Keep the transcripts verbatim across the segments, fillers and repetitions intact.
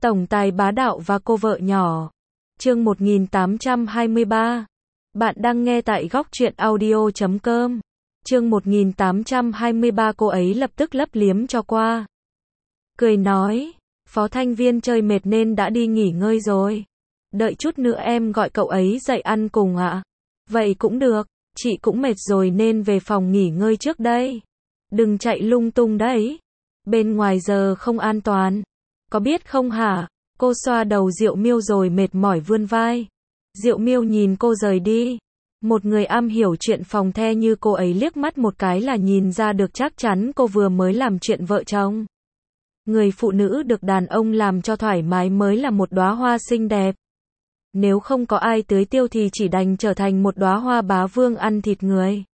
Tổng tài bá đạo và cô vợ nhỏ. Chương một nghìn tám trăm hai mươi ba. Bạn đang nghe tại góc truyện audio chấm com. Chương một nghìn tám trăm hai mươi ba. Cô ấy lập tức lấp liếm cho qua. Cười nói, Phó Thanh Viên chơi mệt nên đã đi nghỉ ngơi rồi. Đợi chút nữa em gọi cậu ấy dậy ăn cùng ạ. À? Vậy cũng được, chị cũng mệt rồi nên về phòng nghỉ ngơi trước đây. Đừng chạy lung tung đấy. Bên ngoài giờ không an toàn. Có biết không hả? Cô xoa đầu Diệu Miêu rồi mệt mỏi vươn vai. Diệu Miêu nhìn cô rời đi. Một người am hiểu chuyện phòng the như cô ấy liếc mắt một cái là nhìn ra được chắc chắn cô vừa mới làm chuyện vợ chồng. Người phụ nữ được đàn ông làm cho thoải mái mới là một đóa hoa xinh đẹp. Nếu không có ai tưới tiêu thì chỉ đành trở thành một đóa hoa bá vương ăn thịt người.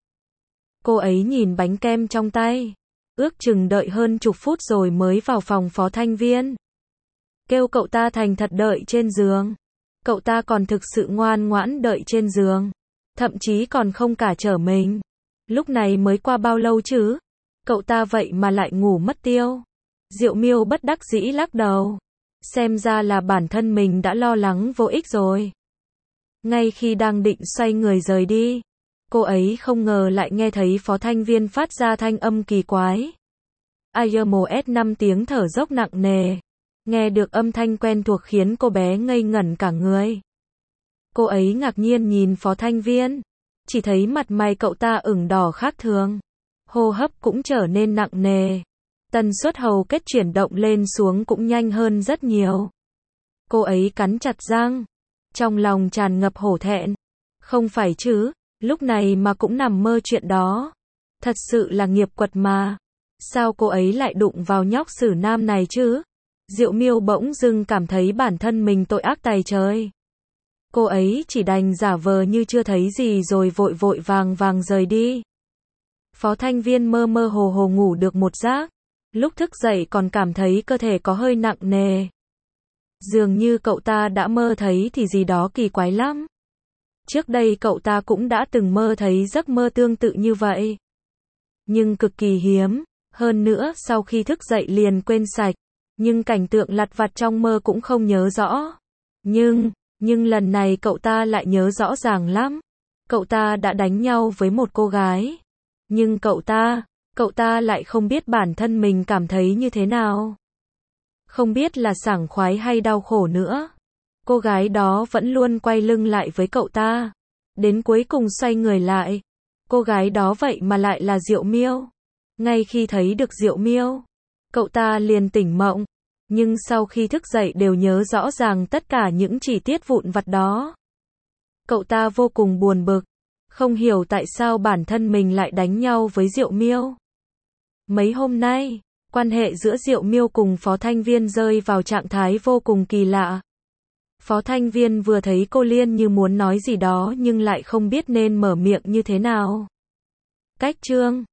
Cô ấy nhìn bánh kem trong tay. Ước chừng đợi hơn chục phút rồi mới vào phòng Phó Thanh Viên. Kêu cậu ta thành thật đợi trên giường. Cậu ta còn thực sự ngoan ngoãn đợi trên giường. Thậm chí còn không cả trở mình. Lúc này mới qua bao lâu chứ? Cậu ta vậy mà lại ngủ mất tiêu. Diệu Miêu bất đắc dĩ lắc đầu. Xem ra là bản thân mình đã lo lắng vô ích rồi. Ngay khi đang định xoay người rời đi, cô ấy không ngờ lại nghe thấy Phó Thanh Viên phát ra thanh âm kỳ quái. i em o ét năm tiếng thở dốc nặng nề. Nghe được âm thanh quen thuộc khiến cô bé ngây ngẩn cả người. Cô ấy ngạc nhiên nhìn Phó Thanh Viên. Chỉ thấy mặt mày cậu ta ửng đỏ khác thường. Hô hấp cũng trở nên nặng nề. Tần suất hầu kết chuyển động lên xuống cũng nhanh hơn rất nhiều. Cô ấy cắn chặt răng. Trong lòng tràn ngập hổ thẹn. Không phải chứ, lúc này mà cũng nằm mơ chuyện đó. Thật sự là nghiệp quật mà. Sao cô ấy lại đụng vào nhóc xử nam này chứ? Diệu Miêu bỗng dưng cảm thấy bản thân mình tội ác tày trời. Cô ấy chỉ đành giả vờ như chưa thấy gì rồi vội vội vàng vàng rời đi. Phó Thanh Viên mơ mơ hồ hồ ngủ được một giấc. Lúc thức dậy còn cảm thấy cơ thể có hơi nặng nề. Dường như cậu ta đã mơ thấy thì gì đó kỳ quái lắm. Trước đây cậu ta cũng đã từng mơ thấy giấc mơ tương tự như vậy. Nhưng cực kỳ hiếm. Hơn nữa sau khi thức dậy liền quên sạch. Nhưng cảnh tượng lặt vặt trong mơ cũng không nhớ rõ. Nhưng, nhưng lần này cậu ta lại nhớ rõ ràng lắm. Cậu ta đã đánh nhau với một cô gái. Nhưng cậu ta, cậu ta lại không biết bản thân mình cảm thấy như thế nào. Không biết là sảng khoái hay đau khổ nữa. Cô gái đó vẫn luôn quay lưng lại với cậu ta. Đến cuối cùng xoay người lại. Cô gái đó vậy mà lại là Diệu Miêu. Ngay khi thấy được Diệu Miêu, cậu ta liền tỉnh mộng. Nhưng sau khi thức dậy đều nhớ rõ ràng tất cả những chi tiết vụn vặt đó. Cậu ta vô cùng buồn bực. Không hiểu tại sao bản thân mình lại đánh nhau với Diệu Miêu. Mấy hôm nay, quan hệ giữa Diệu Miêu cùng Phó Thanh Viên rơi vào trạng thái vô cùng kỳ lạ. Phó Thanh Viên vừa thấy cô Liên như muốn nói gì đó nhưng lại không biết nên mở miệng như thế nào. Cách chương